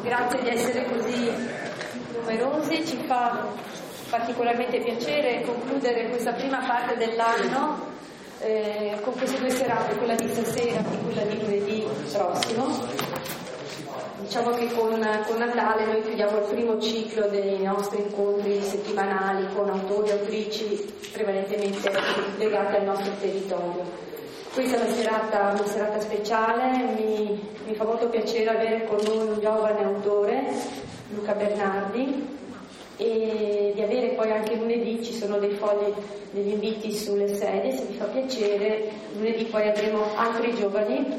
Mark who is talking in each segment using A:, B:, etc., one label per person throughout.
A: Grazie di essere così numerosi, ci fa particolarmente piacere concludere questa prima parte dell'anno con queste due serate, quella di stasera e quella di lunedì prossimo. Diciamo che con Natale noi chiudiamo il primo ciclo dei nostri incontri settimanali con autori e autrici prevalentemente legati al nostro territorio. Questa è una serata speciale, mi fa molto piacere avere con noi un giovane autore, Luca Bernardi, e di avere poi anche lunedì, ci sono dei fogli, degli inviti sulle sedie, se vi fa piacere, lunedì poi avremo altri giovani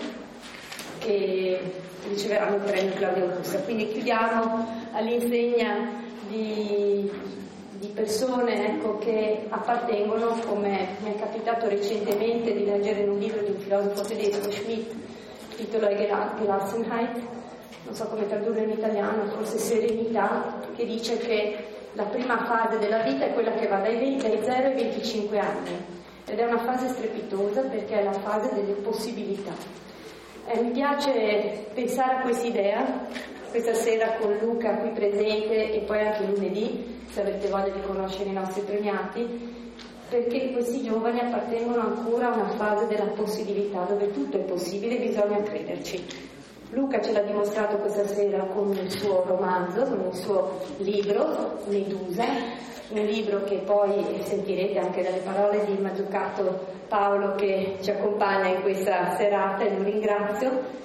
A: che riceveranno il premio Claudio Russa. Quindi chiudiamo all'insegna di persone che appartengono, come mi è capitato recentemente di leggere in un libro di un filosofo tedesco, Schmidt, il titolo è Gelassenheit, non so come tradurre in italiano, forse serenità, che dice che la prima fase della vita è quella che va dai 0 ai 25 anni ed è una fase strepitosa perché è la fase delle possibilità. Mi piace pensare a quest'idea questa sera con Luca qui presente e poi anche lunedì, se avete voglia di conoscere i nostri premiati, perché questi giovani appartengono ancora a una fase della possibilità, dove tutto è possibile, bisogna crederci. Luca ce l'ha dimostrato questa sera con il suo romanzo, con il suo libro, Medusa, un libro che poi sentirete anche dalle parole di Mazzucato Paolo che ci accompagna in questa serata e lo ringrazio.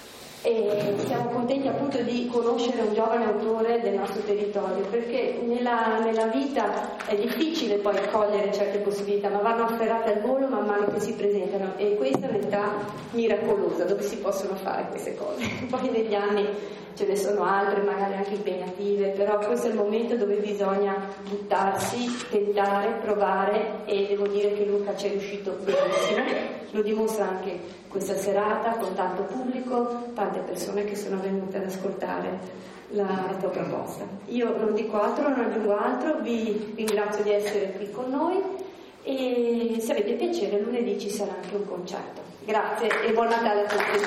A: E siamo contenti appunto di conoscere un giovane autore del nostro territorio, perché nella vita è difficile poi cogliere certe possibilità, ma vanno afferrate al volo man mano che si presentano, e questa è un'età miracolosa dove si possono fare queste cose. Poi negli anni ce ne sono altre, magari anche impegnative, però questo è il momento dove bisogna buttarsi, tentare, provare, e devo dire che Luca ci è riuscito benissimo. Lo dimostra anche questa serata con tanto pubblico, tante persone che sono venute ad ascoltare la tua proposta. Io non dico altro, non aggiungo altro, vi ringrazio di essere qui con noi e se avete piacere lunedì ci sarà anche un concerto. Grazie e buon Natale a tutti.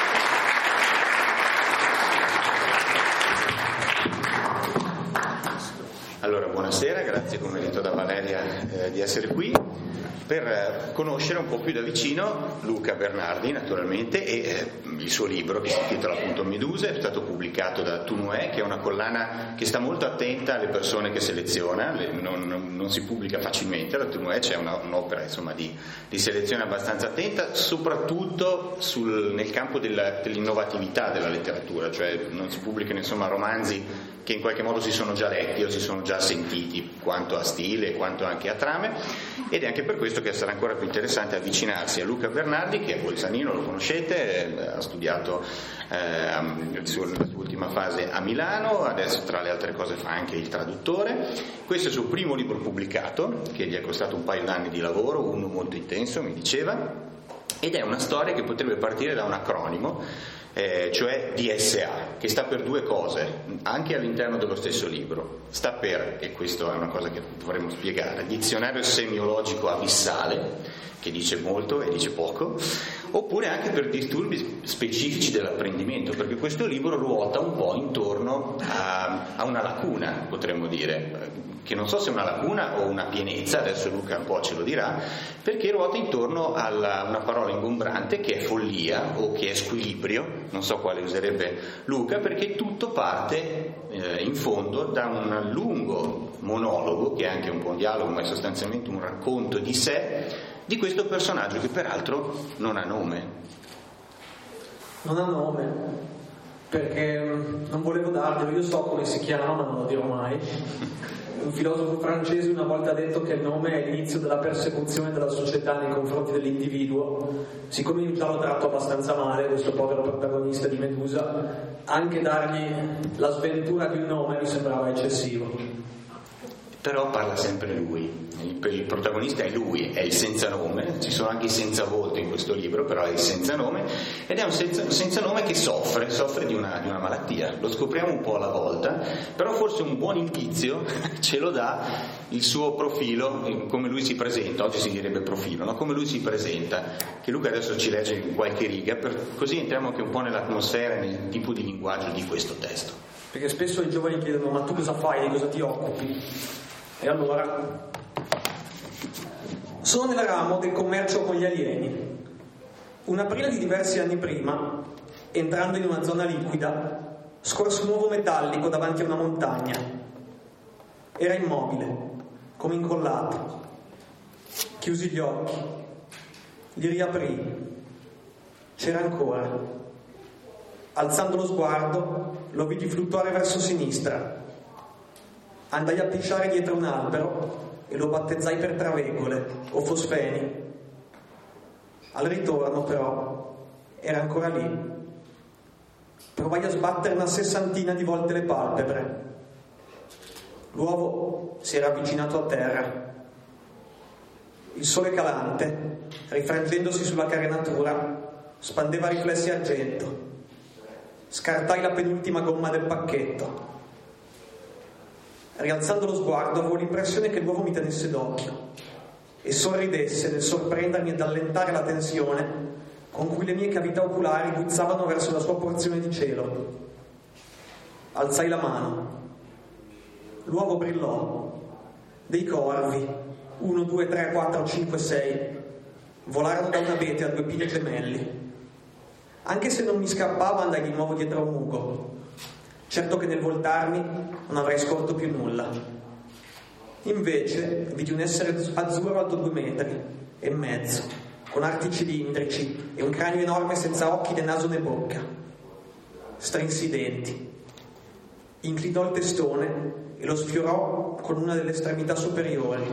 B: Allora, buonasera, grazie come detto da Valeria di essere qui per conoscere un po' più da vicino Luca Bernardi, naturalmente, e il suo libro che si intitola appunto Medusa, è stato pubblicato da Tunue, che è una collana che sta molto attenta alle persone che seleziona, non si pubblica facilmente, da Tunue c'è un'opera insomma di selezione abbastanza attenta, soprattutto nel campo dell'innovatività della letteratura, cioè non si pubblicano insomma romanzi che in qualche modo si sono già letti o si sono già sentiti, quanto a stile quanto anche a trame, ed è anche per questo che sarà ancora più interessante avvicinarsi a Luca Bernardi, che è bolzanino, lo conoscete, ha studiato nella sua ultima fase a Milano, adesso tra le altre cose fa anche il traduttore. Questo è il suo primo libro pubblicato, che gli è costato un paio d'anni di lavoro, uno molto intenso, mi diceva, ed è una storia che potrebbe partire da un acronimo, cioè DSA, che sta per due cose, anche all'interno dello stesso libro. Sta per, e questo è una cosa che dovremmo spiegare, dizionario semiologico abissale, che dice molto e dice poco, oppure anche per disturbi specifici dell'apprendimento, perché questo libro ruota un po' intorno a una lacuna, potremmo dire, che non so se è una lacuna o una pienezza, adesso Luca un po' ce lo dirà, perché ruota intorno a una parola ingombrante che è follia o che è squilibrio, non so quale userebbe Luca, perché tutto parte in fondo da un lungo monologo, che è anche un po' un dialogo, ma è sostanzialmente un racconto di sé, di questo personaggio che peraltro non ha nome.
C: Non ha nome perché non volevo darglielo, io so come si chiama ma non lo dirò mai. Un filosofo francese una volta ha detto che il nome è l'inizio della persecuzione della società nei confronti dell'individuo. Siccome io già l'ho tratto abbastanza male, questo povero protagonista di Medusa, anche dargli la sventura di un nome mi sembrava eccessivo.
B: però parla sempre lui. Il protagonista è lui, è il senza nome, ci sono anche i senza volto in questo libro, però è il senza nome, ed è un senza nome che soffre di una malattia. Lo scopriamo un po' alla volta, però forse un buon indizio ce lo dà il suo profilo, come lui si presenta. Oggi si direbbe profilo, no? Come lui si presenta, che Luca adesso ci legge in qualche riga, così entriamo anche un po' nell'atmosfera e nel tipo di linguaggio di questo testo.
C: Perché spesso i giovani chiedono: ma tu cosa fai, di cosa ti occupi? E allora, sono nel ramo del commercio con gli alieni. Un aprile di diversi anni prima, entrando in una zona liquida, scorse un uovo metallico davanti a una montagna. Era immobile, come incollato. Chiusi gli occhi, li riaprì. C'era ancora. Alzando lo sguardo, lo vidi fluttuare verso sinistra. Andai a pisciare dietro un albero e lo battezzai per Travegole o Fosfeni. Al ritorno, però, era ancora lì. Provai a sbattere una 60 di volte le palpebre. L'uovo si era avvicinato a terra. Il sole calante, rifrangendosi sulla carenatura, spandeva riflessi argento. Scartai la penultima gomma del pacchetto. Rialzando lo sguardo avevo l'impressione che l'uovo mi tenesse d'occhio e sorridesse nel sorprendermi ed allentare la tensione con cui le mie cavità oculari guizzavano verso la sua porzione di cielo. Alzai la mano. L'uovo brillò. Dei corvi, 1, 2, 3, 4, 5, 6, volarono da un abete a 2 pini gemelli. Anche se non mi scappava, andai di nuovo dietro a un mugo. Certo che nel voltarmi non avrei scorto più nulla. Invece vidi un essere azzurro alto 2,5 metri, con arti cilindrici e un cranio enorme senza occhi né naso né bocca. Strinsi i denti. Inclinò il testone e lo sfiorò con una delle estremità superiori.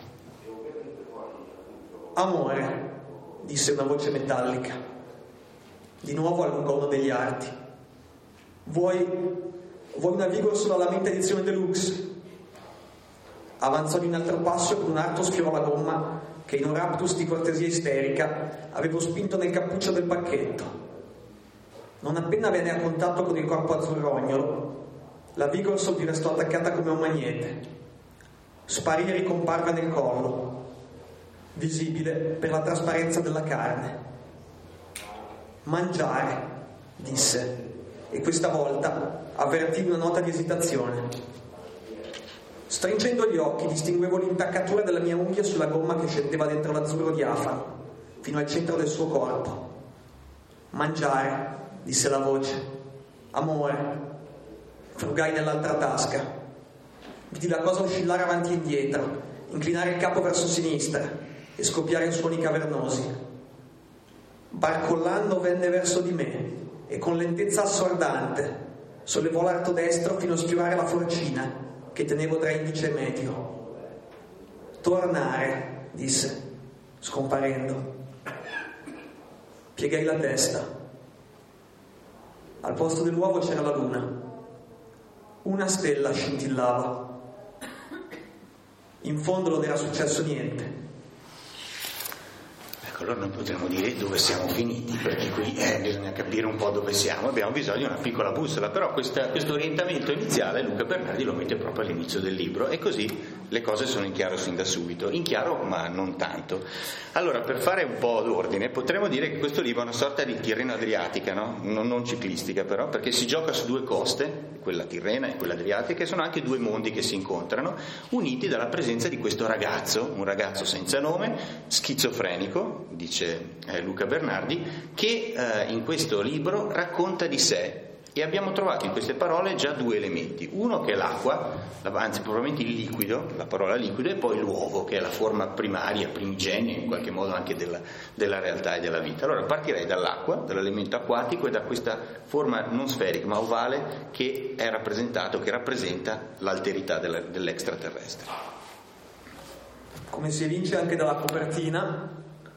C: Amore, disse una voce metallica. Di nuovo allungò uno degli arti. Vuoi una Vigor sulla lamenta edizione deluxe? Avanzò di un altro passo e con un arto sfiorò la gomma che in un raptus di cortesia isterica avevo spinto nel cappuccio del pacchetto. Non appena venne a contatto con il corpo azzurrognolo, la Vigor vi restò attaccata come un magnete. Sparì e ricomparve nel collo, visibile per la trasparenza della carne. Mangiare, disse, e questa volta avvertì una nota di esitazione. Stringendo gli occhi distinguevo l'intaccatura della mia unghia sulla gomma che scendeva dentro l'azzurro diafano fino al centro del suo corpo. Mangiare, disse la voce. Amore. Frugai nell'altra tasca. Vidi la cosa oscillare avanti e indietro, inclinare il capo verso sinistra e scoppiare in suoni cavernosi. Barcollando venne verso di me e con lentezza assordante sollevò l'arto destro fino a sfiorare la forcina che tenevo tra indice e medio. Tornare, disse, scomparendo. Piegai la testa. Al posto dell'uovo c'era la luna. Una stella scintillava. In fondo non era successo niente.
B: Allora noi potremmo dire dove siamo finiti, perché qui bisogna capire un po' dove siamo, abbiamo bisogno di una piccola bussola, però questo orientamento iniziale Luca Bernardi lo mette proprio all'inizio del libro e così le cose sono in chiaro sin da subito, in chiaro ma non tanto. Allora, per fare un po' d'ordine potremmo dire che questo libro è una sorta di Tirreno Adriatica, no? Non ciclistica però, perché si gioca su 2 coste, quella tirrena e quella adriatica, e sono anche 2 mondi che si incontrano, uniti dalla presenza di questo ragazzo, un ragazzo senza nome, schizofrenico, dice Luca Bernardi, che in questo libro racconta di sé, e abbiamo trovato in queste parole già 2 elementi, uno che è l'acqua, anzi probabilmente il liquido, la parola liquido, e poi l'uovo che è la forma primaria, primigenia in qualche modo anche della realtà e della vita. Allora partirei dall'acqua, dall'elemento acquatico e da questa forma non sferica ma ovale che rappresenta l'alterità dell'extraterrestre.
C: Come si evince anche dalla copertina,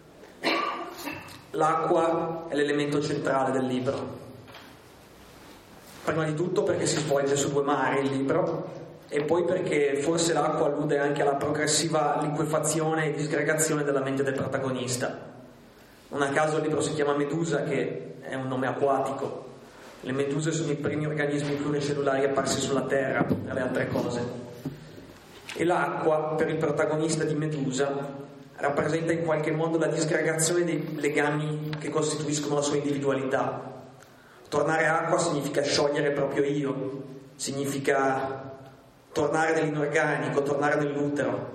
C: l'acqua è l'elemento centrale del libro. Prima di tutto perché si svolge su 2 mari il libro, e poi perché forse l'acqua allude anche alla progressiva liquefazione e disgregazione della mente del protagonista. Non a caso il libro si chiama Medusa, che è un nome acquatico. Le meduse sono i primi organismi pluricellulari apparsi sulla Terra, tra le altre cose. E l'acqua, per il protagonista di Medusa, rappresenta in qualche modo la disgregazione dei legami che costituiscono la sua individualità. Tornare acqua significa sciogliere il proprio io, significa tornare nell'inorganico, tornare nell'utero,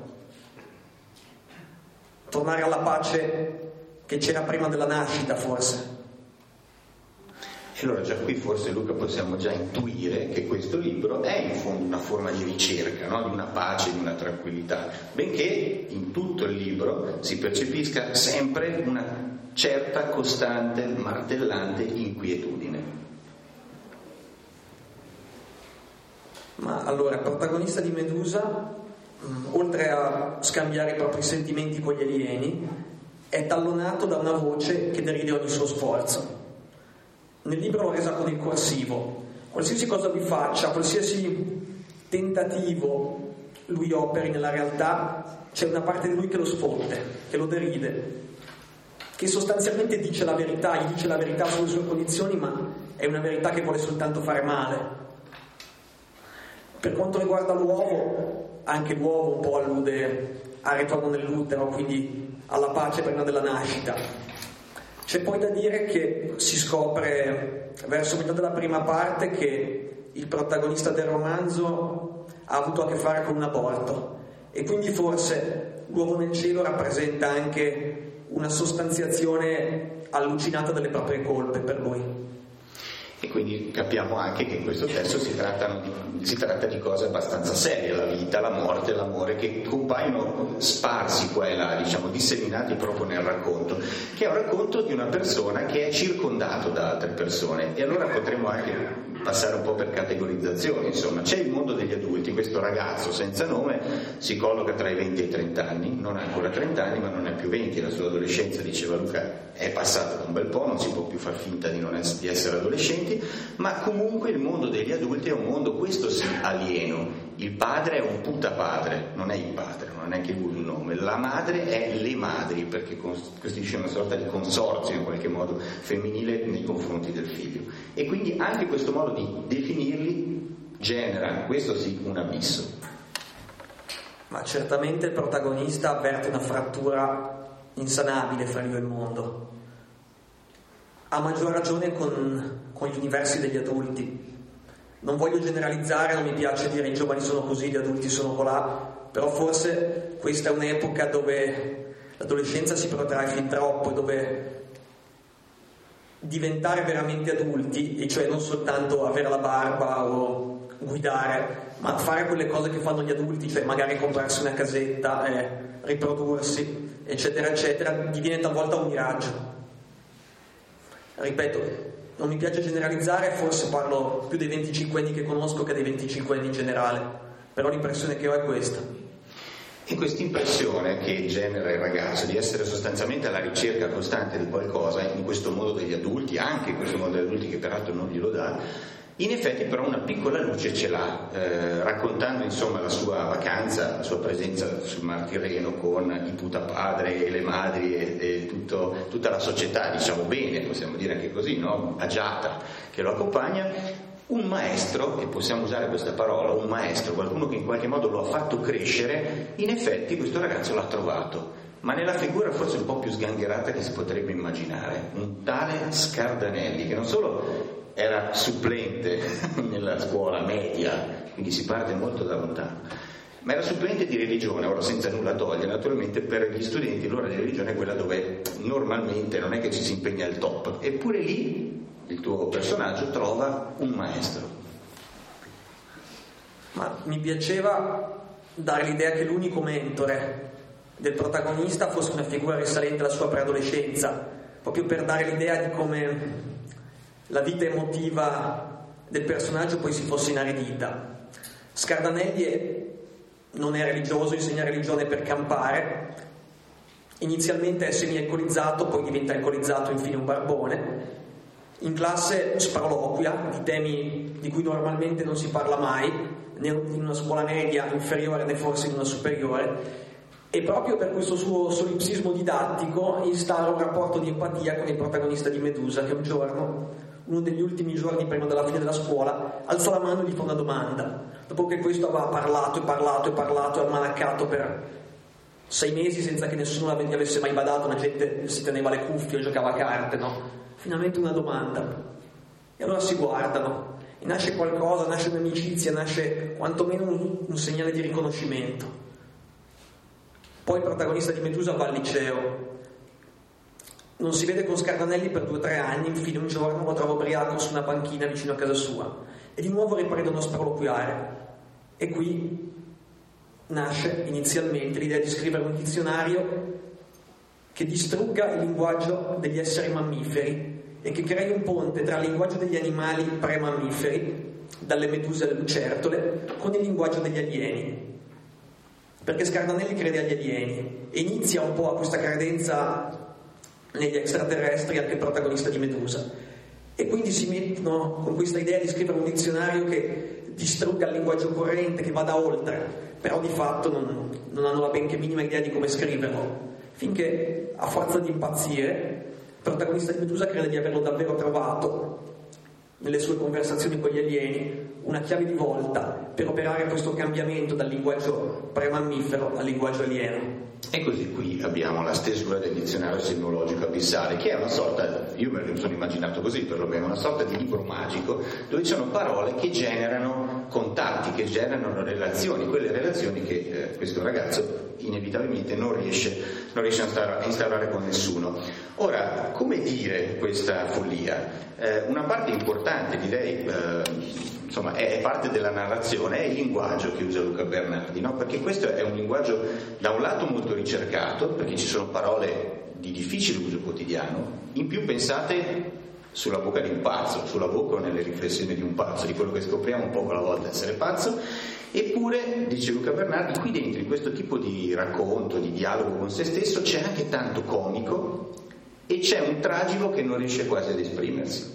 C: tornare alla pace che c'era prima della nascita, forse.
B: E allora già qui forse, Luca, possiamo già intuire che questo libro è in fondo una forma di ricerca, no? Di una pace, di una tranquillità, benché in tutto il libro si percepisca sempre una certa, costante, martellante inquietudine.
C: Ma allora, il protagonista di Medusa, oltre a scambiare i propri sentimenti con gli alieni, è tallonato da una voce che deride ogni suo sforzo. Nel libro l'ho resa con il corsivo. Qualsiasi cosa lui faccia, qualsiasi tentativo lui operi nella realtà, c'è una parte di lui che lo sfotte, che lo deride, che sostanzialmente dice la verità, gli dice la verità sulle sue condizioni, ma è una verità che vuole soltanto fare male. Per quanto riguarda l'uovo, anche l'uovo un po' allude al ritorno nell'utero, quindi alla pace prima della nascita. C'è poi da dire che si scopre verso metà della prima parte che il protagonista del romanzo ha avuto a che fare con un aborto, e quindi forse l'uovo nel cielo rappresenta anche una sostanziazione allucinata delle proprie colpe per lui.
B: E quindi capiamo anche che in questo testo si tratta di cose abbastanza serie, la vita, la morte, l'amore, che compaiono sparsi qua e là, diciamo, disseminati proprio nel racconto, che è un racconto di una persona che è circondato da altre persone. E allora potremmo anche passare un po' per categorizzazione, insomma. C'è il mondo degli adulti, questo ragazzo senza nome si colloca tra i 20 e i 30 anni, non ha ancora 30 anni ma non è più 20, la sua adolescenza, diceva Luca, è passata da un bel po', non si può più far finta di di essere adolescenti, ma comunque il mondo degli adulti è un mondo, questo sì, alieno. Il padre è un putapadre, non è il padre, non è che lui il nome, la madre è le madri, perché costituisce una sorta di consorzio in qualche modo femminile nei confronti del figlio, e quindi anche questo modo di definirli genera, questo sì, un abisso.
C: Ma certamente il protagonista avverte una frattura insanabile fra io e il mondo, a maggior ragione con gli universi degli adulti. Non voglio generalizzare, non mi piace dire i giovani sono così, gli adulti sono colà, però forse questa è un'epoca dove l'adolescenza si protrae fin troppo, dove diventare veramente adulti, e cioè non soltanto avere la barba o guidare, ma fare quelle cose che fanno gli adulti, cioè magari comprarsi una casetta, riprodursi, eccetera eccetera, diviene talvolta un miraggio. Ripeto, non mi piace generalizzare, forse parlo più dei 25 anni che conosco che dei 25 anni in generale, però l'impressione che ho è questa.
B: E questa impressione che genera il ragazzo di essere sostanzialmente alla ricerca costante di qualcosa in questo mondo degli adulti, anche in questo mondo degli adulti che peraltro non glielo dà, in effetti però una piccola luce ce l'ha, raccontando insomma la sua vacanza, la sua presenza sul Mar Tirreno con i putapadre e le madri e tutta la società, diciamo bene, possiamo dire anche così, no? Agiata, che lo accompagna. Un maestro, e possiamo usare questa parola, un maestro, qualcuno che in qualche modo lo ha fatto crescere, in effetti questo ragazzo l'ha trovato, ma nella figura forse un po' più sgangherata che si potrebbe immaginare, un tale Scardanelli, che non solo era supplente nella scuola media, quindi si parte molto da lontano, ma era supplente di religione, ora senza nulla togliere, naturalmente per gli studenti l'ora di religione è quella dove normalmente non è che ci si impegna al top, eppure lì il tuo personaggio trova un maestro.
C: Ma mi piaceva dare l'idea che l'unico mentore del protagonista fosse una figura risalente alla sua preadolescenza, proprio per dare l'idea di come la vita emotiva del personaggio poi si fosse inaridita. Scardanelli non è religioso, insegna religione per campare, inizialmente è semi-alcolizzato, poi diventa alcolizzato, infine un barbone, In classe sproloquia di temi di cui normalmente non si parla mai, né in una scuola media inferiore né forse in una superiore, e proprio per questo suo solipsismo didattico instaura un rapporto di empatia con il protagonista di Medusa, che un giorno, uno degli ultimi giorni prima della fine della scuola, alza la mano e gli fa una domanda. Dopo che questo aveva parlato e almanaccato per 6 mesi senza che nessuno gli avesse mai badato, la gente si teneva le cuffie o giocava a carte, no? Finalmente una domanda. E allora si guardano. E nasce qualcosa, nasce un'amicizia, nasce quantomeno un segnale di riconoscimento. Poi il protagonista di Medusa va al liceo. Non si vede con Scardanelli per 2 o 3 anni, infine un giorno lo trova ubriaco su una panchina vicino a casa sua. E di nuovo riprendono a sproloquiare. E qui nasce inizialmente l'idea di scrivere un dizionario che distrugga il linguaggio degli esseri mammiferi e che crei un ponte tra il linguaggio degli animali pre-mammiferi, dalle meduse alle lucertole, con il linguaggio degli alieni. Perché Scardanelli crede agli alieni e inizia un po' a questa credenza negli extraterrestri anche il protagonista di Medusa. E quindi si mettono con questa idea di scrivere un dizionario che distrugga il linguaggio corrente, che vada oltre, però di fatto non hanno la benché minima idea di come scriverlo, finché a forza di impazzire il protagonista di Medusa crede di averlo davvero trovato nelle sue conversazioni con gli alieni una chiave di volta per operare questo cambiamento dal linguaggio premammifero al linguaggio alieno.
B: E così qui abbiamo la stesura del dizionario semiologico abissale, che è una sorta, io me lo sono immaginato così perlomeno, una sorta di libro magico dove ci sono parole che generano contatti, che generano relazioni, quelle relazioni che questo ragazzo inevitabilmente non riesce a instaurare con nessuno. Ora, come dire questa follia? Una parte importante, direi, insomma, è parte della narrazione, è il linguaggio che usa Luca Bernardi, no? Perché questo è un linguaggio da un lato molto ricercato, perché ci sono parole di difficile uso quotidiano, in più pensate sulla bocca di un pazzo, sulla bocca o nelle riflessioni di un pazzo, di quello che scopriamo un po' alla volta essere pazzo. Eppure, dice Luca Bernardi, qui dentro in questo tipo di racconto, di dialogo con se stesso, c'è anche tanto comico e c'è un tragico che non riesce quasi ad esprimersi.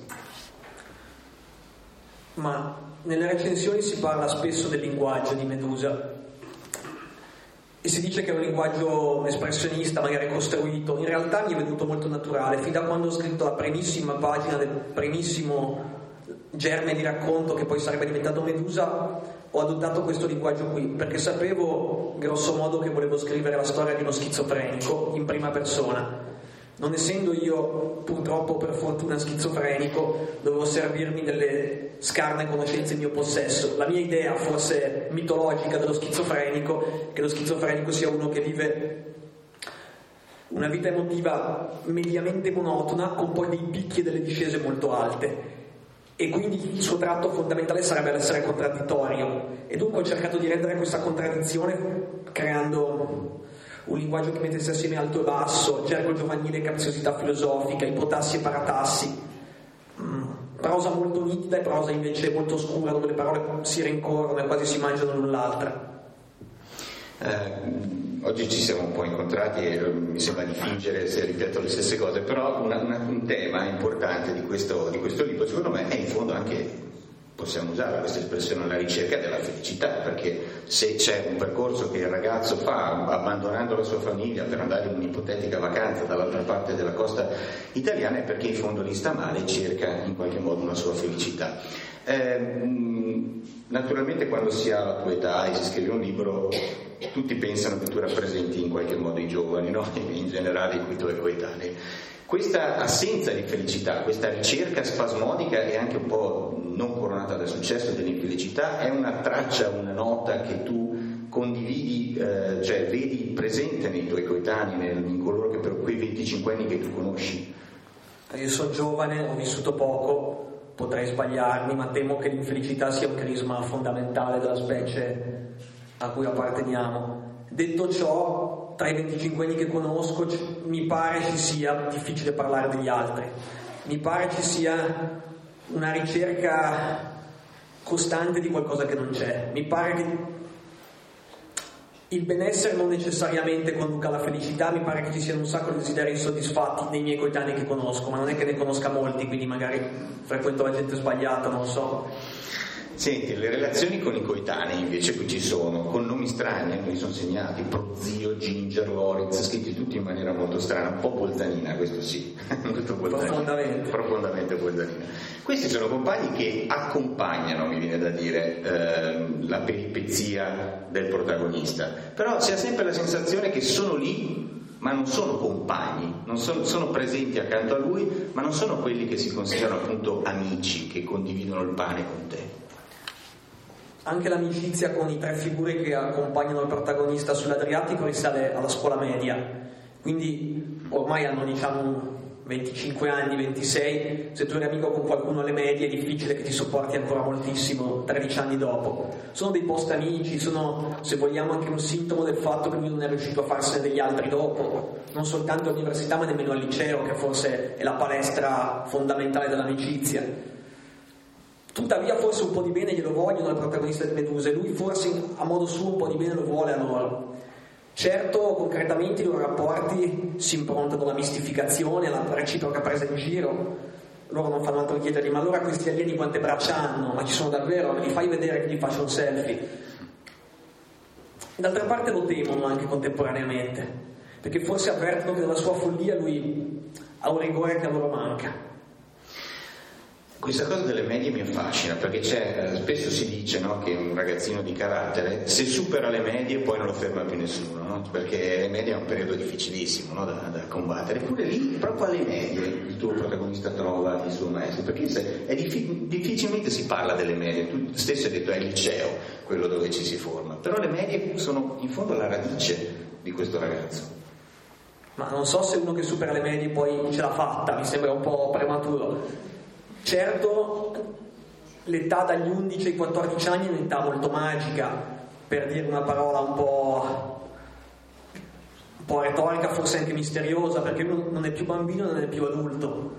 C: Ma nelle recensioni si parla spesso del linguaggio di Medusa e si dice che è un linguaggio espressionista, magari costruito. In realtà mi è venuto molto naturale, fin da quando ho scritto la primissima pagina del primissimo germe di racconto che poi sarebbe diventato Medusa, ho adottato questo linguaggio qui, perché sapevo grosso modo che volevo scrivere la storia di uno schizofrenico in prima persona. Non essendo io, purtroppo per fortuna, schizofrenico, dovevo servirmi delle scarne conoscenze in mio possesso. La mia idea, forse mitologica, dello schizofrenico, è che lo schizofrenico sia uno che vive una vita emotiva mediamente monotona, con poi dei picchi e delle discese molto alte. E quindi il suo tratto fondamentale sarebbe l'essere contraddittorio. E dunque ho cercato di rendere questa contraddizione creando un linguaggio che mettesse assieme alto e basso, gergo giovanile e capziosità filosofica, ipotassi e paratassi, prosa molto nitida e prosa invece molto scura, dove le parole si rincorrono e quasi si mangiano l'un l'altra.
B: Oggi ci siamo un po' incontrati e mi sembra di fingere se ripeto le stesse cose, però un tema importante di questo libro secondo me è in fondo anche, possiamo usare questa espressione, la ricerca della felicità, perché se c'è un percorso che il ragazzo fa abbandonando la sua famiglia per andare in un'ipotetica vacanza dall'altra parte della costa italiana è perché in fondo lì sta male e cerca in qualche modo una sua felicità. Naturalmente quando si ha la tua età e si scrive un libro tutti pensano che tu rappresenti in qualche modo i giovani, no? In generale i tuoi coetanei. Questa assenza di felicità, questa ricerca spasmodica e anche un po' non coronata dal successo dell'infelicità è una traccia, una nota che tu condividi, cioè vedi presente nei tuoi coetanei, in coloro che per quei 25 anni che tu conosci.
C: Io sono giovane, ho vissuto poco, potrei sbagliarmi, ma temo che l'infelicità sia un crisma fondamentale della specie a cui apparteniamo. Detto ciò, tra i 25 anni che conosco mi pare ci sia difficile parlare degli altri, mi pare ci sia una ricerca costante di qualcosa che non c'è, mi pare che il benessere non necessariamente conduca alla felicità. Mi pare che ci siano un sacco di desideri insoddisfatti nei miei coetanei che conosco, ma non è che ne conosca molti, quindi magari frequento la gente sbagliata, non so.
B: Senti, le relazioni con i coetanei invece qui ci sono, con nomi strani, mi sono segnati, Prozio, Ginger, Lorenz, scritti tutti in maniera molto strana, un po' bolzanina, questo sì, profondamente bolzanina. Questi sono compagni che accompagnano, mi viene da dire, la peripezia del protagonista, però si ha sempre la sensazione che sono lì, ma non sono compagni, non sono presenti accanto a lui, ma non sono quelli che si considerano appunto amici, che condividono il pane con te.
C: Anche l'amicizia con i tre figure che accompagnano il protagonista sull'Adriatico risale alla scuola media, quindi ormai hanno 25 anni, 26, se tu eri amico con qualcuno alle medie è difficile che ti sopporti ancora moltissimo 13 anni dopo. Sono dei post amici, sono, se vogliamo, anche un sintomo del fatto che lui non è riuscito a farsene degli altri dopo, non soltanto all'università ma nemmeno al liceo, che forse è la palestra fondamentale dell'amicizia. Tuttavia forse un po' di bene glielo vogliono al protagonista di Medusa, e lui forse a modo suo un po' di bene lo vuole a loro. Certo, concretamente i loro rapporti si improntano alla mistificazione, alla reciproca presa in giro. Loro non fanno altro che chiedergli: ma allora questi alieni quante braccia hanno? Ma ci sono davvero? Me li fai vedere che gli faccio un selfie? D'altra parte lo temono anche contemporaneamente, perché forse avvertono che nella sua follia lui ha un rigore che a loro manca.
B: Questa cosa delle medie mi affascina, perché spesso si dice, no, che un ragazzino di carattere, se supera le medie poi non lo ferma più nessuno, no? Perché le medie è un periodo difficilissimo, no, da combattere. Eppure lì, proprio alle medie, il tuo protagonista trova il suo maestro, perché difficilmente si parla delle medie. Tu stesso hai detto è il liceo quello dove ci si forma, però le medie sono in fondo la radice di questo ragazzo.
C: Ma non so se uno che supera le medie poi ce l'ha fatta, mi sembra un po' prematuro. Certo, l'età dagli 11 ai 14 anni è un'età molto magica, per dire una parola un po' retorica, forse anche misteriosa, perché uno non è più bambino, non è più adulto.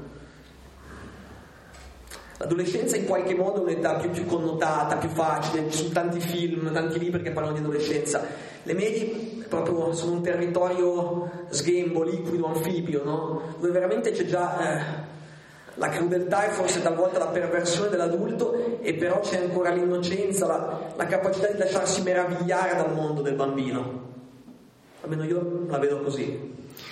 C: L'adolescenza in qualche modo è un'età più connotata, più facile, ci sono tanti film, tanti libri che parlano di adolescenza. Le medie proprio sono un territorio sghembo, liquido, anfibio, no? Dove veramente c'è già la crudeltà e forse talvolta la perversione dell'adulto, e però c'è ancora l'innocenza, la capacità di lasciarsi meravigliare dal mondo del bambino. Almeno io la vedo così.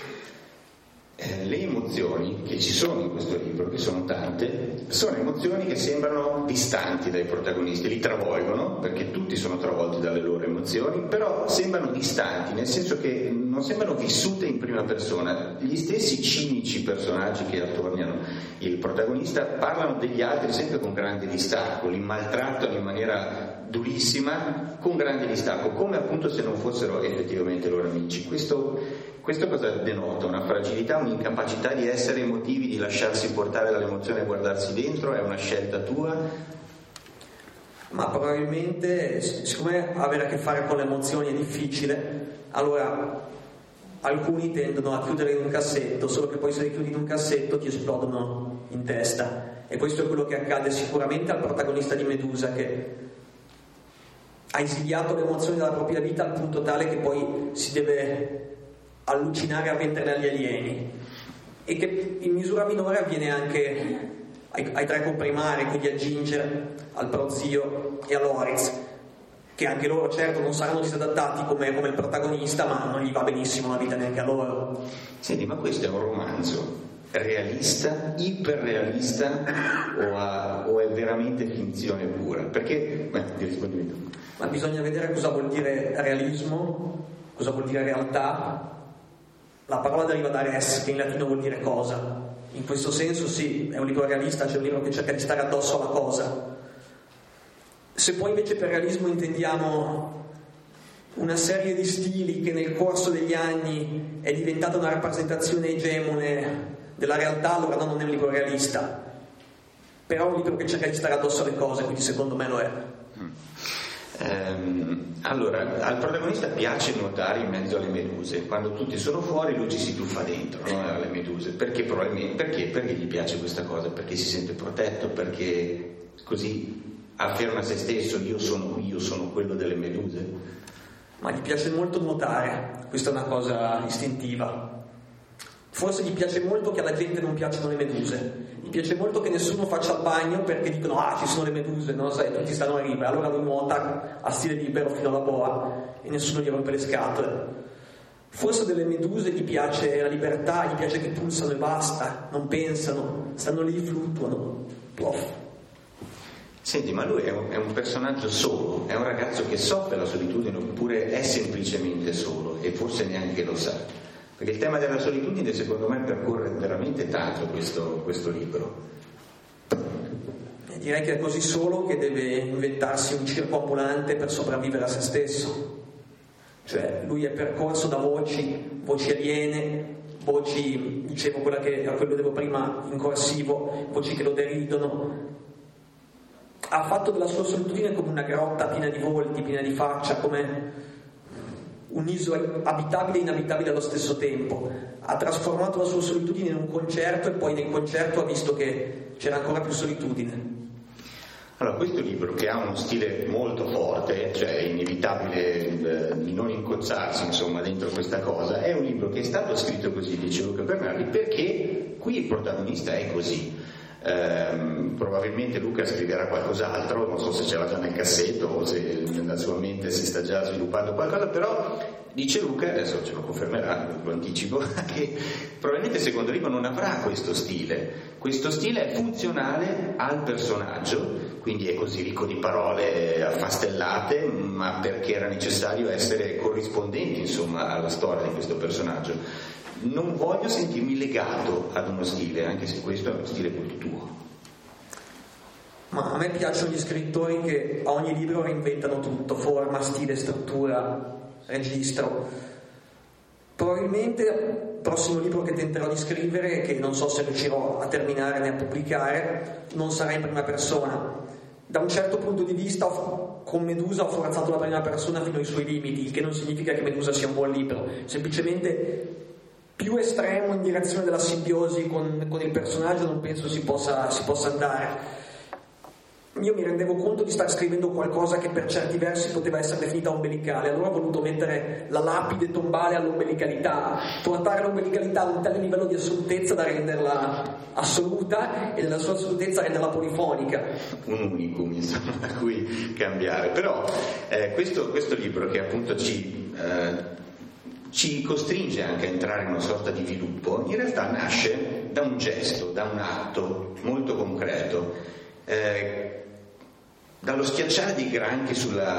B: Le emozioni che ci sono in questo libro, che sono tante, sono emozioni che sembrano distanti dai protagonisti, li travolgono, perché tutti sono travolti dalle loro emozioni, però sembrano distanti, nel senso che non sembrano vissute in prima persona. Gli stessi cinici personaggi che attorniano il protagonista parlano degli altri sempre con grande distacco, li maltrattano in maniera durissima, con grande distacco, come appunto se non fossero effettivamente loro amici. Questo cosa denota? Una fragilità, un'incapacità di essere emotivi, di lasciarsi portare dall'emozione e guardarsi dentro? È una scelta tua?
C: Ma probabilmente, siccome avere a che fare con le emozioni è difficile, allora alcuni tendono a chiudere in un cassetto, solo che poi se li chiudi in un cassetto ti esplodono in testa. E questo è quello che accade sicuramente al protagonista di Medusa, che ha esiliato le emozioni dalla propria vita al punto tale che poi si deve allucinare a venderle agli alieni, e che in misura minore avviene anche ai tre comprimari, quindi a Ginger, al Prozio e a Lorenz, che anche loro certo non saranno disadattati come il protagonista, ma non gli va benissimo la vita neanche a loro.
B: Senti, ma questo è un romanzo realista, iperrealista, o è veramente finzione pura? Perché, ti rispondi tu.
C: Ma bisogna vedere cosa vuol dire realismo, cosa vuol dire realtà. La parola deriva da res, che in latino vuol dire cosa. In questo senso sì, è un libro realista, c'è un libro che cerca di stare addosso alla cosa. Se poi invece per realismo intendiamo una serie di stili che nel corso degli anni è diventata una rappresentazione egemone della realtà, allora no, non è un libro realista, però è un libro che cerca di stare addosso alle cose, quindi secondo me lo è.
B: Allora, al protagonista piace nuotare in mezzo alle meduse. Quando tutti sono fuori lui ci si tuffa dentro, no? Alle meduse. Perché probabilmente? Perché gli piace questa cosa? Perché si sente protetto, perché così afferma se stesso: io sono quello delle meduse.
C: ma gli piace molto nuotare, questa è una cosa istintiva. Forse gli piace molto che alla gente non piacciono le meduse, gli piace molto che nessuno faccia il bagno perché dicono ci sono le meduse, no? Sai, tutti stanno a riva, allora lui nuota a stile libero fino alla boa e nessuno gli rompe le scatole. Forse delle meduse gli piace la libertà, gli piace che pulsano e basta, non pensano, stanno lì, fluttuano, plof.
B: Senti, ma lui è un personaggio solo, è un ragazzo che soffre la solitudine oppure è semplicemente solo e forse neanche lo sa? Perché il tema della solitudine secondo me percorre veramente tanto questo libro.
C: Direi che è così solo che deve inventarsi un circo ambulante per sopravvivere a se stesso. Cioè lui è percorso da voci aliene, voci, dicevo quello che vedevo prima in corsivo, voci che lo deridono. Ha fatto della sua solitudine come una grotta piena di volti, piena di faccia, come un'isola abitabile e inabitabile allo stesso tempo. Ha trasformato la sua solitudine in un concerto e poi nel concerto ha visto che c'era ancora più solitudine.
B: Allora, questo libro, che ha uno stile molto forte, cioè è inevitabile di non incozzarsi insomma dentro questa cosa, è un libro che è stato scritto così, dice Luca Bernardi, perché qui il protagonista è così. Probabilmente Luca scriverà qualcos'altro, non so se ce l'ha già nel cassetto o se nella sua mente si sta già sviluppando qualcosa, però dice Luca, adesso ce lo confermerà, lo anticipo, che probabilmente il secondo libro non avrà questo stile è funzionale al personaggio, quindi è così ricco di parole affastellate, ma perché era necessario essere corrispondenti insomma alla storia di questo personaggio. Non voglio sentirmi legato ad uno stile, anche se questo è uno stile molto tuo.
C: Ma a me piacciono gli scrittori che a ogni libro reinventano tutto, forma, stile, struttura, registro. Probabilmente il prossimo libro che tenterò di scrivere, che non so se riuscirò a terminare né a pubblicare, non sarà in prima persona. Da un certo punto di vista con Medusa ho forzato la prima persona fino ai suoi limiti, il che non significa che Medusa sia un buon libro, semplicemente più estremo in direzione della simbiosi con il personaggio non penso si possa andare. Io mi rendevo conto di stare scrivendo qualcosa che per certi versi poteva essere definita ombelicale, allora ho voluto mettere la lapide tombale all'ombelicalità, portare l'ombelicalità a un tale livello di assolutezza da renderla assoluta e nella sua assolutezza renderla polifonica.
B: Un unicum insomma a cui cambiare. Però questo libro che appunto ci costringe anche a entrare in una sorta di sviluppo, in realtà nasce da un gesto, da un atto molto concreto, dallo schiacciare dei granchi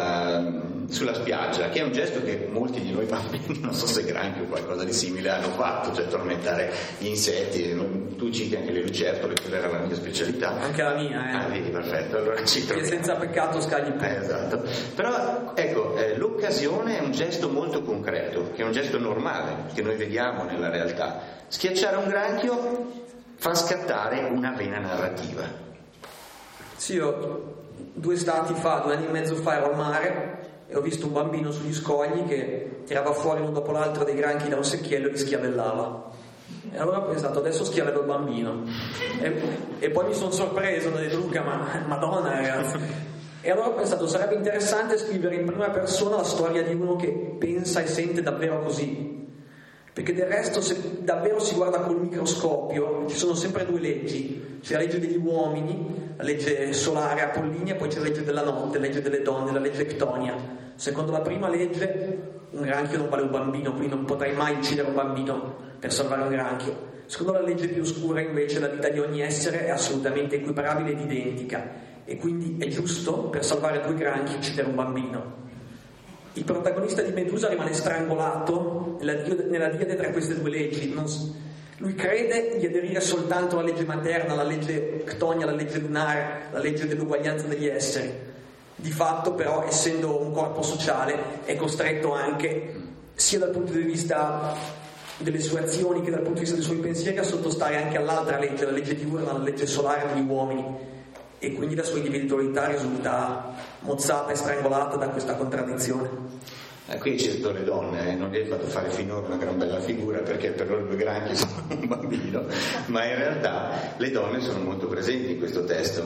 B: sulla spiaggia, che è un gesto che molti di noi bambini, non so se granchi o qualcosa di simile, hanno fatto, cioè tormentare gli insetti. Tu citi anche le lucertole, quella era la mia specialità.
C: Anche la mia,
B: vedi, perfetto, allora ci troviamo.
C: Che senza peccato scagli più.
B: Esatto. Però ecco, l'occasione è un gesto molto concreto, che è un gesto normale, che noi vediamo nella realtà. Schiacciare un granchio fa scattare una vena narrativa.
C: Sì, io 2 anni e mezzo fa ero al mare e ho visto un bambino sugli scogli che tirava fuori uno dopo l'altro dei granchi da un secchiello e li schiavellava. E allora ho pensato, adesso schiavello il bambino. E poi mi sono sorpreso, ho detto, Luca, ma madonna ragazzi. E allora ho pensato, sarebbe interessante scrivere in prima persona la storia di uno che pensa e sente davvero così. Perché del resto, se davvero si guarda col microscopio, ci sono sempre 2 leggi. C'è la legge degli uomini, la legge solare apollinea, poi c'è la legge della notte, la legge delle donne, la legge Ctonia. Secondo la prima legge, un granchio non vale un bambino, quindi non potrai mai uccidere un bambino per salvare un granchio. Secondo la legge più oscura, invece, la vita di ogni essere è assolutamente equiparabile ed identica, e quindi è giusto, per salvare 2 granchi, uccidere un bambino. Il protagonista di Medusa rimane strangolato nella diade tra queste 2 leggi. Lui crede di aderire soltanto alla legge materna, alla legge Ctonia, alla legge lunare, la legge dell'uguaglianza degli esseri. Di fatto, però, essendo un corpo sociale, è costretto anche, sia dal punto di vista delle sue azioni che dal punto di vista dei suoi pensieri, a sottostare anche all'altra legge, la legge diurna, la legge solare degli uomini. E quindi la sua individualità risulta mozzata e strangolata da questa contraddizione.
B: Qui certo le donne, non gli hai fatto fare finora una gran bella figura perché per loro 2 granchi sono un bambino, ma in realtà le donne sono molto presenti in questo testo.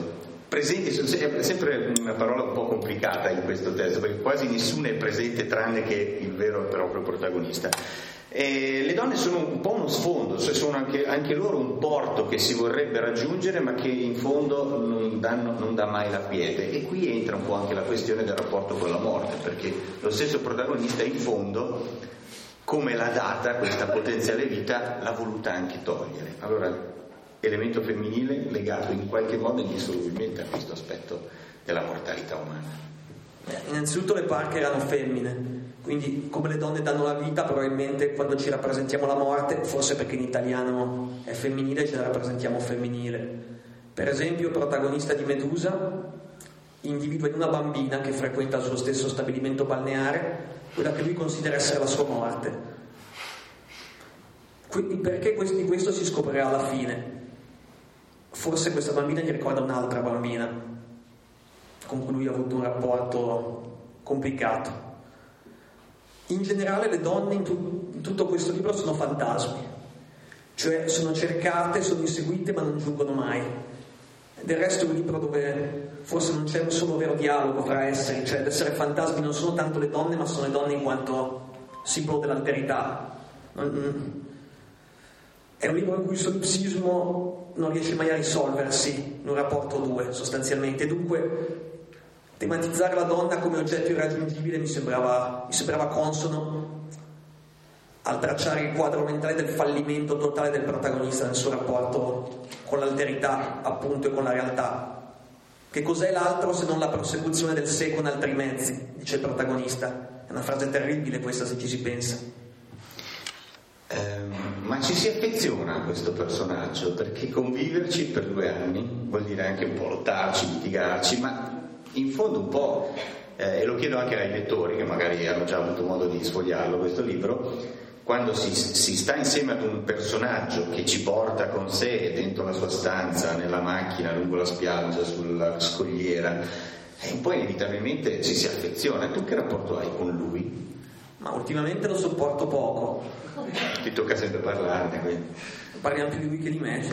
B: presenti, è sempre una parola un po' complicata in questo testo, perché quasi nessuno è presente tranne che il vero e proprio protagonista. E le donne sono un po' uno sfondo, cioè sono anche loro un porto che si vorrebbe raggiungere ma che in fondo non dà mai la quiete. E qui entra un po' anche la questione del rapporto con la morte, perché lo stesso protagonista in fondo, come l'ha data questa potenziale vita, l'ha voluta anche togliere. Allora, elemento femminile legato in qualche modo indissolubilmente a questo aspetto della mortalità umana.
C: Innanzitutto le Parche erano femmine, quindi come le donne danno la vita, probabilmente quando ci rappresentiamo la morte, forse perché in italiano è femminile, ce la rappresentiamo femminile. Per esempio il protagonista di Medusa individua in una bambina che frequenta il suo stesso stabilimento balneare quella che lui considera essere la sua morte. Quindi perché di questo si scoprirà alla fine. Forse questa bambina gli ricorda un'altra bambina con cui lui ha avuto un rapporto complicato. In generale le donne in tutto questo libro sono fantasmi, cioè sono cercate, sono inseguite ma non giungono mai. Del resto è un libro dove forse non c'è un solo vero dialogo fra esseri, cioè ad essere fantasmi non sono tanto le donne, ma sono le donne in quanto simbolo dell'alterità. È un libro in cui il solipsismo non riesce mai a risolversi in un rapporto a due, sostanzialmente. Dunque tematizzare la donna come oggetto irraggiungibile mi sembrava consono al tracciare il quadro mentale del fallimento totale del protagonista nel suo rapporto con l'alterità, appunto, e con la realtà. Che cos'è l'altro se non la prosecuzione del sé con altri mezzi, dice il protagonista. È una frase terribile questa, se ci si pensa.
B: Ma ci si affeziona a questo personaggio, perché conviverci per 2 anni vuol dire anche un po' lottarci, litigarci, ma in fondo un po', e lo chiedo anche ai lettori che magari hanno già avuto modo di sfogliarlo questo libro, quando si sta insieme ad un personaggio che ci porta con sé dentro la sua stanza, nella macchina, lungo la spiaggia, sulla scogliera, e poi inevitabilmente ci si affeziona. Tu che rapporto hai con lui?
C: Ma ultimamente lo sopporto poco.
B: Ti tocca sempre parlarne, quindi.
C: Parliamo più di lui che di me.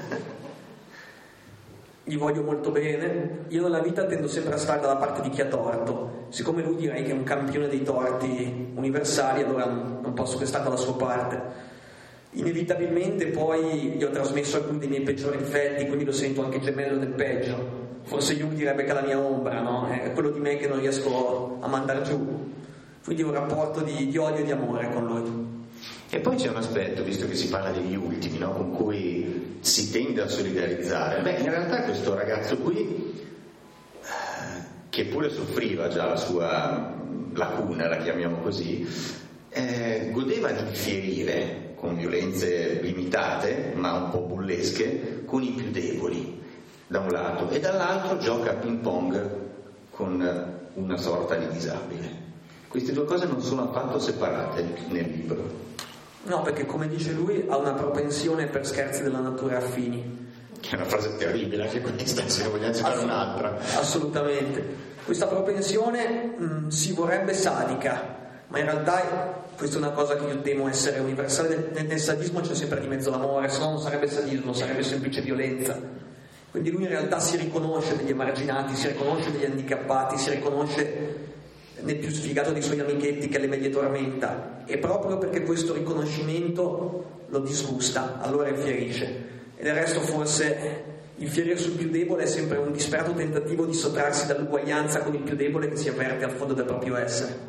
C: Gli voglio molto bene. Io nella vita tendo sempre a stare dalla parte di chi ha torto. Siccome lui direi che è un campione dei torti universali, allora non posso che stare dalla sua parte. Inevitabilmente poi gli ho trasmesso alcuni dei miei peggiori difetti, quindi lo sento anche gemello del peggio. Forse Jung direbbe che è la mia ombra, no? È quello di me che non riesco a mandare giù. Quindi un rapporto di odio e di amore con lui.
B: E poi c'è un aspetto, visto che si parla degli ultimi, no? Con cui si tende a solidarizzare. Beh, in realtà questo ragazzo qui, che pure soffriva già la sua lacuna, la chiamiamo così, godeva di infierire con violenze limitate, ma un po' bullesche, con i più deboli, da un lato, e dall'altro gioca a ping pong con una sorta di disabile. Queste 2 cose non sono affatto separate nel libro.
C: No, perché come dice lui ha una propensione per scherzi della natura affini.
B: Che è una frase terribile anche questa, se ne vogliamo citare un'altra.
C: Assolutamente. Questa propensione si vorrebbe sadica, ma in realtà questa è una cosa che io temo essere universale. Nel sadismo c'è sempre di mezzo l'amore, se no non sarebbe sadismo, sarebbe semplice violenza. Quindi lui in realtà si riconosce degli emarginati, si riconosce degli handicappati, si riconosce nel più sfigato dei suoi amichetti che le medie tormenta, e proprio perché questo riconoscimento lo disgusta, allora infierisce. E del resto forse infierire sul più debole è sempre un disperato tentativo di sottrarsi dall'uguaglianza con il più debole che si avverte al fondo del proprio essere.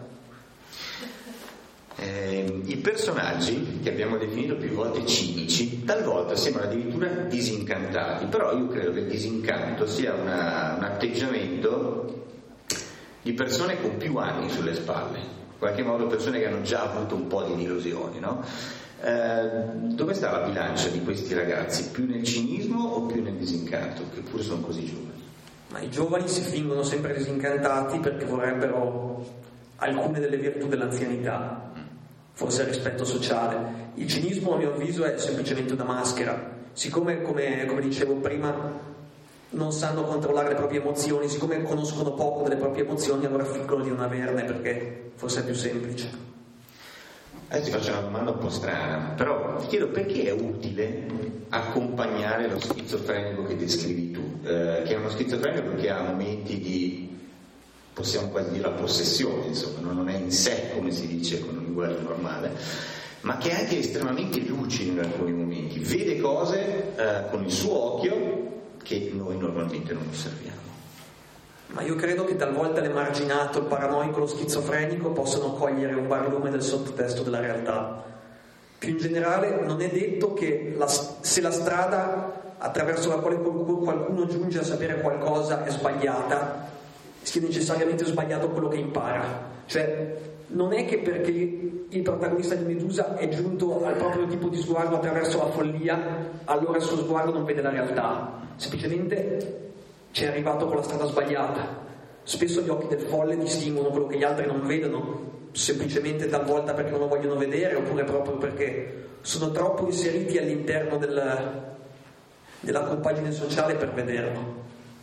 B: I personaggi, che abbiamo definito più volte cinici, talvolta sembrano addirittura disincantati, però io credo che il disincanto sia un atteggiamento di persone con più anni sulle spalle, in qualche modo persone che hanno già avuto un po' di illusioni, no? Dove sta la bilancia di questi ragazzi? Più nel cinismo o più nel disincanto, che pure sono così giovani?
C: Ma i giovani si fingono sempre disincantati perché vorrebbero alcune delle virtù dell'anzianità, forse il rispetto sociale. Il cinismo, a mio avviso, è semplicemente una maschera. Siccome, come dicevo prima, non sanno controllare le proprie emozioni, siccome conoscono poco delle proprie emozioni, allora fingono di non averne perché forse è più semplice.
B: Adesso ti faccio una domanda un po' strana, però ti chiedo perché è utile accompagnare lo schizofrenico che descrivi tu, che è uno schizofrenico che ha momenti di, possiamo quasi dire, la possessione, insomma, non è in sé, come si dice con un linguaggio normale, ma che è anche estremamente lucido in alcuni momenti, vede cose con il suo occhio che noi normalmente non osserviamo.
C: Ma io credo che talvolta l'emarginato, il paranoico, lo schizofrenico possono cogliere un barlume del sottotesto della realtà. Più in generale, non è detto che se la strada attraverso la quale qualcuno giunge a sapere qualcosa è sbagliata, sia necessariamente sbagliato quello che impara. Cioè, non è che perché il protagonista di Medusa è giunto al proprio tipo di sguardo attraverso la follia, allora il suo sguardo non vede la realtà. Semplicemente ci è arrivato con la strada sbagliata. Spesso gli occhi del folle distinguono quello che gli altri non vedono, semplicemente talvolta perché non lo vogliono vedere, oppure proprio perché sono troppo inseriti all'interno della compagine sociale per vederlo.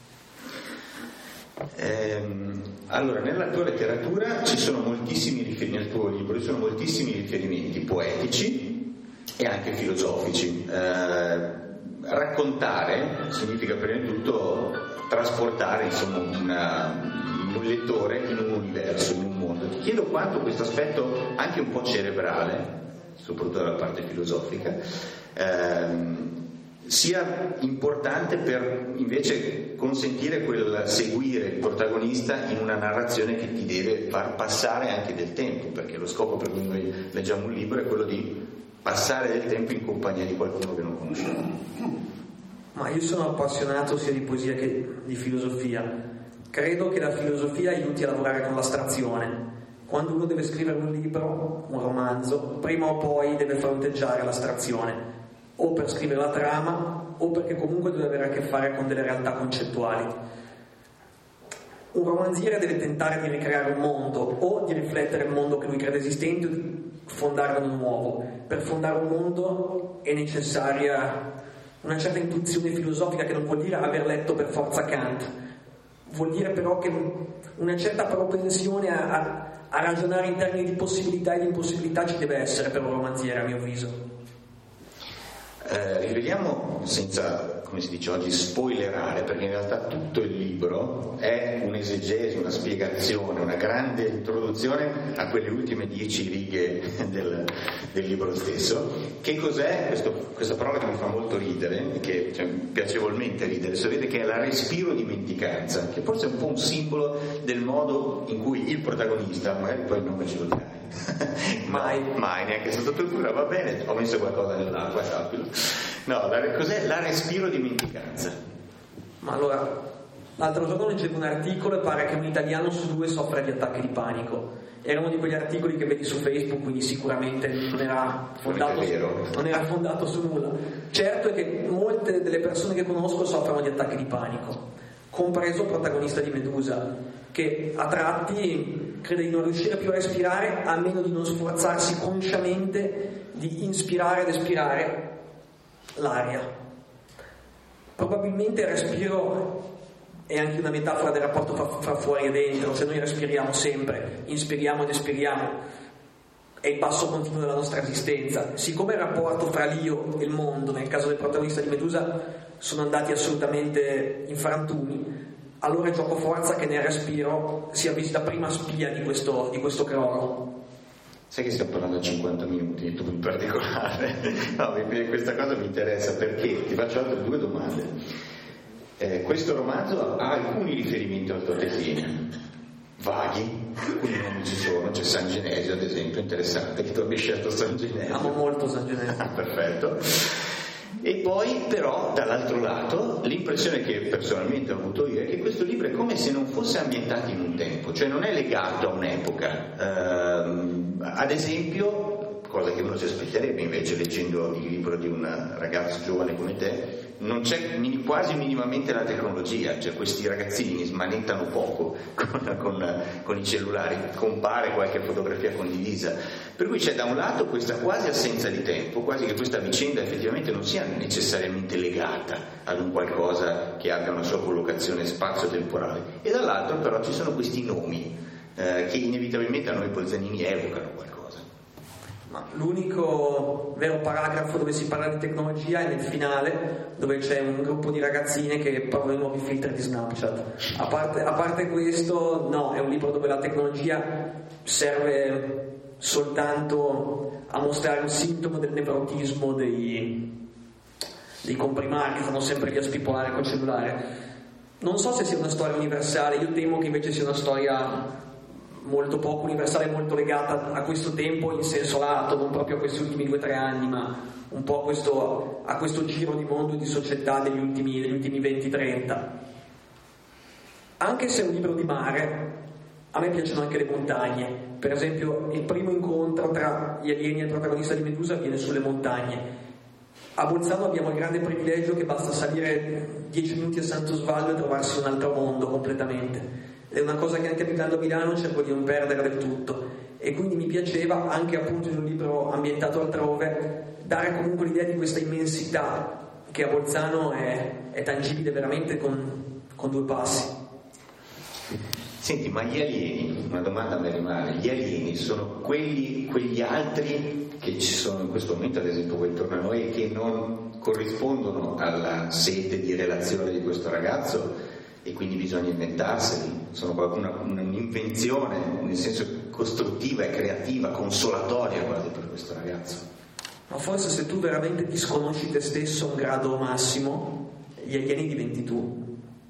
B: Allora, nella tua letteratura ci sono moltissimi riferimenti, nel tuo libro ci sono moltissimi riferimenti poetici e anche filosofici. Raccontare significa prima di tutto trasportare, insomma, un lettore in un universo, in un mondo. Ti chiedo quanto questo aspetto anche un po' cerebrale, soprattutto dalla parte filosofica, sia importante per invece consentire seguire il protagonista in una narrazione che ti deve far passare anche del tempo, perché lo scopo per cui noi leggiamo un libro è quello di passare del tempo in compagnia di qualcuno che non conosciamo.
C: Ma io sono appassionato sia di poesia che di filosofia. Credo che la filosofia aiuti a lavorare con l'astrazione. Quando uno deve scrivere un libro, un romanzo, prima o poi deve fronteggiare l'astrazione, o per scrivere la trama o perché comunque deve avere a che fare con delle realtà concettuali. Un romanziere deve tentare di ricreare un mondo o di riflettere il mondo che lui crede esistente o di fondarne uno nuovo. Per fondare un mondo è necessaria una certa intuizione filosofica, che non vuol dire aver letto per forza Kant, vuol dire però che una certa propensione a ragionare in termini di possibilità e di impossibilità ci deve essere per un romanziere, a mio avviso.
B: Riveliamo, senza, come si dice oggi, spoilerare, perché in realtà tutto il libro è un'esegesi, una spiegazione, una grande introduzione a quelle ultime 10 righe del libro stesso. Che cos'è questa parola che mi fa molto ridere, che piacevolmente ridere, sapete, che è la respiro dimenticanza, che forse è un po' un simbolo del modo in cui il protagonista, magari poi il nome ce lo dirai, mai neanche sottocultura, va bene, ho messo qualcosa nell'acqua, sappilo. No, cos'è la respiro dimenticanza?
C: Ma allora, l'altro giorno leggevo un articolo e pare che un italiano su 2 soffre di attacchi di panico. Era uno di quegli articoli che vedi su Facebook, quindi sicuramente non era fondato su nulla. Certo è che molte delle persone che conosco soffrono di attacchi di panico, compreso il protagonista di Medusa, che a tratti crede di non riuscire più a respirare a meno di non sforzarsi consciamente di inspirare ed espirare l'aria. Probabilmente il respiro è anche una metafora del rapporto fra fuori e dentro, cioè noi respiriamo sempre, inspiriamo ed espiriamo, è il passo continuo della nostra esistenza. Siccome il rapporto fra l'io e il mondo, nel caso del protagonista di Medusa, sono andati assolutamente in frantumi, allora è gioco forza che nel respiro sia vista prima spia di questo crollo.
B: Sai che stiamo parlando 50 minuti, tu in particolare? No, questa cosa mi interessa perché ti faccio altre 2 domande. Questo romanzo ha alcuni riferimenti al Tordesillas, vaghi, alcuni nomi ci sono, c'è San Genesio ad esempio, interessante che tu abbia scelto San Genesio.
C: Amo molto San Genesio.
B: Perfetto. E poi però dall'altro lato l'impressione che personalmente ho avuto io è che questo libro è come se non fosse ambientato in un tempo, cioè non è legato a un'epoca. Ad esempio, cosa che uno si aspetterebbe invece leggendo il libro di un ragazzo giovane come te, non c'è quasi minimamente la tecnologia, cioè questi ragazzini smanettano poco con i cellulari, compare qualche fotografia condivisa, per cui c'è da un lato questa quasi assenza di tempo, quasi che questa vicenda effettivamente non sia necessariamente legata ad un qualcosa che abbia una sua collocazione spazio-temporale, e dall'altro però ci sono questi nomi che inevitabilmente a noi Polzanini evocano qualcosa.
C: Ma l'unico vero paragrafo dove si parla di tecnologia è nel finale, dove c'è un gruppo di ragazzine che provano i nuovi filtri di Snapchat. A parte questo, no, è un libro dove la tecnologia serve soltanto a mostrare un sintomo del nevrotismo dei comprimari che fanno sempre lì a spippolare col cellulare. Non so se sia una storia universale, io temo che invece sia una storia molto poco universale, molto legata a questo tempo in senso lato, non proprio a questi ultimi 2 o 3 anni, ma un po' a questo giro di mondo e di società degli ultimi 20-30. Anche se è un libro di mare, a me piacciono anche le montagne. Per esempio, il primo incontro tra gli alieni e il protagonista di Medusa avviene sulle montagne. A Bolzano abbiamo il grande privilegio che basta salire 10 minuti a Sant'Osvaldo e trovarsi un altro mondo completamente. È una cosa che anche abitando a Milano cerco di non perdere del tutto, e quindi mi piaceva, anche appunto in un libro ambientato altrove, dare comunque l'idea di questa immensità che a Bolzano è tangibile veramente con 2 passi.
B: Senti, ma gli alieni, una domanda a me rimane, gli alieni sono quegli altri che ci sono in questo momento, ad esempio qui intorno a noi, e che non corrispondono alla sete di relazione di questo ragazzo e quindi bisogna inventarseli? Sono un'invenzione nel senso costruttiva e creativa, consolatoria quasi per questo ragazzo?
C: Ma forse se tu veramente disconosci te stesso a un grado massimo, gli alieni diventi tu.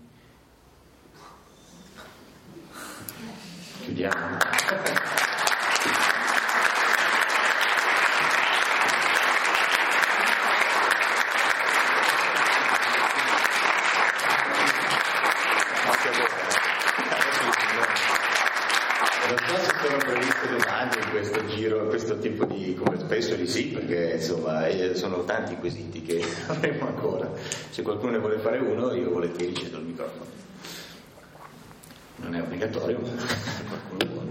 B: Chiudiamo. Sono previste domande in questo giro, questo tipo di, come spesso di sì, perché insomma sono tanti quesiti che avremo ancora. Se qualcuno ne vuole fare uno, io volentieri cedo il microfono. Non è obbligatorio, ma qualcuno vuole.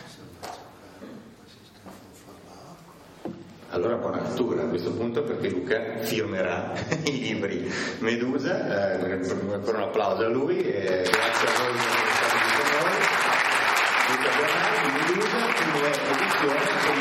B: Allora buona lettura a questo punto, perché Luca firmerà i libri Medusa. Ancora un applauso a lui e grazie a voi per essere stati con noi. Luca Bernardi, Medusa, prima edizione.